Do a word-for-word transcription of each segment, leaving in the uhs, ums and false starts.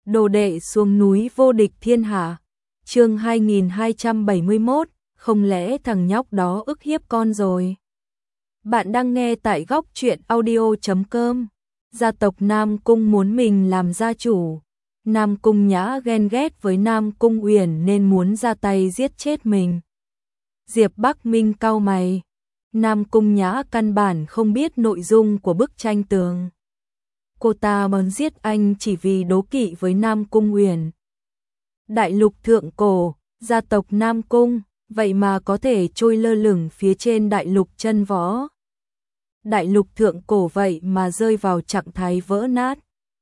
Đồ đệ xuống núi vô địch thiên hạ. Chương hai nghìn hai trăm bảy mươi mốt, không lẽ thằng nhóc đó ức hiếp con rồi? Bạn đang nghe tại góc truyện audio chấm com. Gia tộc Nam Cung muốn mình làm gia chủ. Nam Cung Nhã ghen ghét với Nam Cung Uyển nên muốn ra tay giết chết mình. Diệp Bắc Minh cau mày. Nam Cung Nhã căn bản không biết nội dung của bức tranh tường. Cô ta muốn giết anh chỉ vì đố kỵ với Nam Cung Uyển. Đại lục thượng cổ, gia tộc Nam Cung, vậy mà có thể trôi lơ lửng phía trên đại lục chân võ. Đại lục thượng cổ vậy mà rơi vào trạng thái vỡ nát.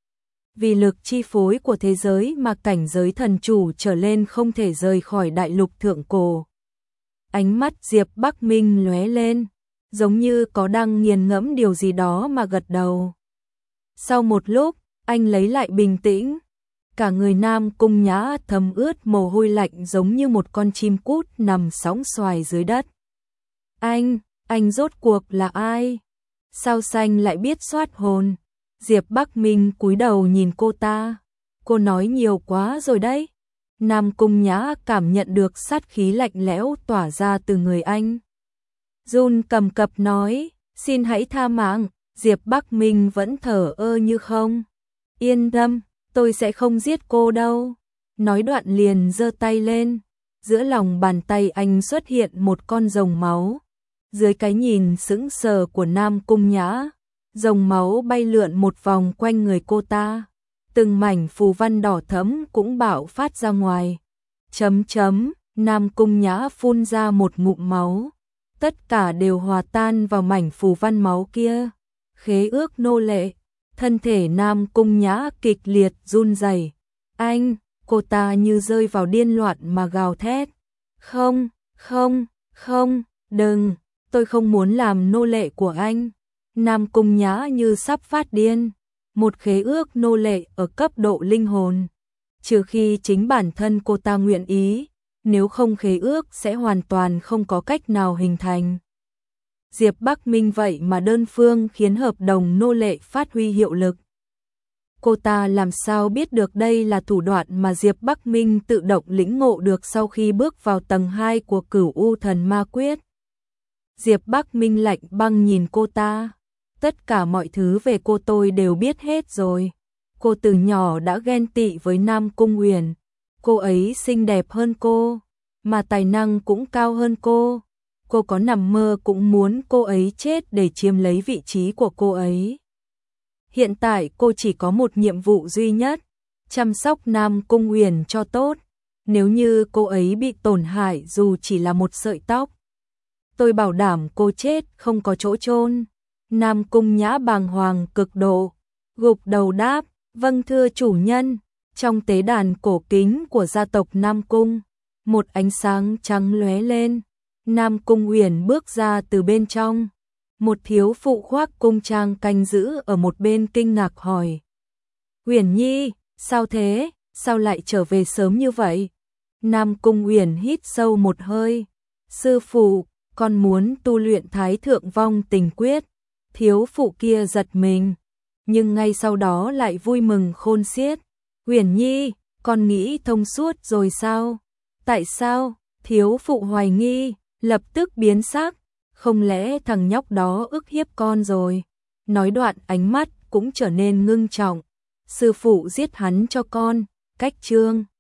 Vì lực chi phối của thế giới mà cảnh giới thần chủ trở lên không thể rời khỏi đại lục thượng cổ. Ánh mắt Diệp Bắc Minh lóe lên, giống như có đang nghiền ngẫm điều gì đó mà gật đầu. Sau một lúc, anh lấy lại bình tĩnh. Cả người Nam Cung Nhã thấm ướt mồ hôi lạnh giống như một con chim cút nằm sóng xoài dưới đất. Anh, anh rốt cuộc là ai? Sao xanh lại biết soát hồn? Diệp Bắc Minh cúi đầu nhìn cô ta. Cô nói nhiều quá rồi đấy. Nam Cung Nhã cảm nhận được sát khí lạnh lẽo tỏa ra từ người anh. Run cầm cập nói, xin hãy tha mạng. Diệp Bắc Minh vẫn thở ơ như không. Yên tâm, tôi sẽ không giết cô đâu. Nói đoạn liền giơ tay lên. Giữa lòng bàn tay anh xuất hiện một con rồng máu. Dưới cái nhìn sững sờ của Nam Cung Nhã, rồng máu bay lượn một vòng quanh người cô ta. Từng mảnh phù văn đỏ thẫm cũng bạo phát ra ngoài. Chấm chấm, Nam Cung Nhã phun ra một ngụm máu. Tất cả đều hòa tan vào mảnh phù văn máu kia. Khế ước nô lệ, thân thể Nam Cung Nhã kịch liệt run rẩy. Anh, cô ta như rơi vào điên loạn mà gào thét. Không, không, không, đừng, tôi không muốn làm nô lệ của anh. Nam Cung Nhã như sắp phát điên. Một khế ước nô lệ ở cấp độ linh hồn. Trừ khi chính bản thân cô ta nguyện ý, nếu không khế ước sẽ hoàn toàn không có cách nào hình thành. Diệp Bắc Minh vậy mà đơn phương khiến hợp đồng nô lệ phát huy hiệu lực. Cô ta làm sao biết được đây là thủ đoạn mà Diệp Bắc Minh tự động lĩnh ngộ được sau khi bước vào tầng hai của Cửu U Thần Ma Quyết. Diệp Bắc Minh lạnh băng nhìn cô ta. Tất cả mọi thứ về cô tôi đều biết hết rồi. Cô từ nhỏ đã ghen tị với Nam Cung Uyển. Cô ấy xinh đẹp hơn cô, mà tài năng cũng cao hơn cô. Cô có nằm mơ cũng muốn cô ấy chết để chiếm lấy vị trí của cô ấy. Hiện tại cô chỉ có một nhiệm vụ duy nhất, chăm sóc Nam Cung Uyển cho tốt. Nếu như cô ấy bị tổn hại dù chỉ là một sợi tóc, tôi bảo đảm cô chết không có chỗ chôn. Nam Cung Nhã bàng hoàng cực độ, gục đầu đáp, vâng thưa chủ nhân. Trong tế đàn cổ kính của gia tộc Nam Cung, một ánh sáng trắng lóe lên. Nam Cung Uyển bước ra từ bên trong. Một thiếu phụ khoác cung trang canh giữ ở một bên kinh ngạc hỏi. Uyển Nhi, sao thế? Sao lại trở về sớm như vậy? Nam Cung Uyển hít sâu một hơi. Sư phụ, con muốn tu luyện Thái Thượng Vong Tình Quyết. Thiếu phụ kia giật mình, nhưng ngay sau đó lại vui mừng khôn xiết. Uyển Nhi, con nghĩ thông suốt rồi sao? Tại sao? Thiếu phụ hoài nghi, lập tức biến sắc. Không lẽ thằng nhóc đó ức hiếp con rồi? Nói đoạn ánh mắt cũng trở nên ngưng trọng. Sư phụ giết hắn cho con, cách chương.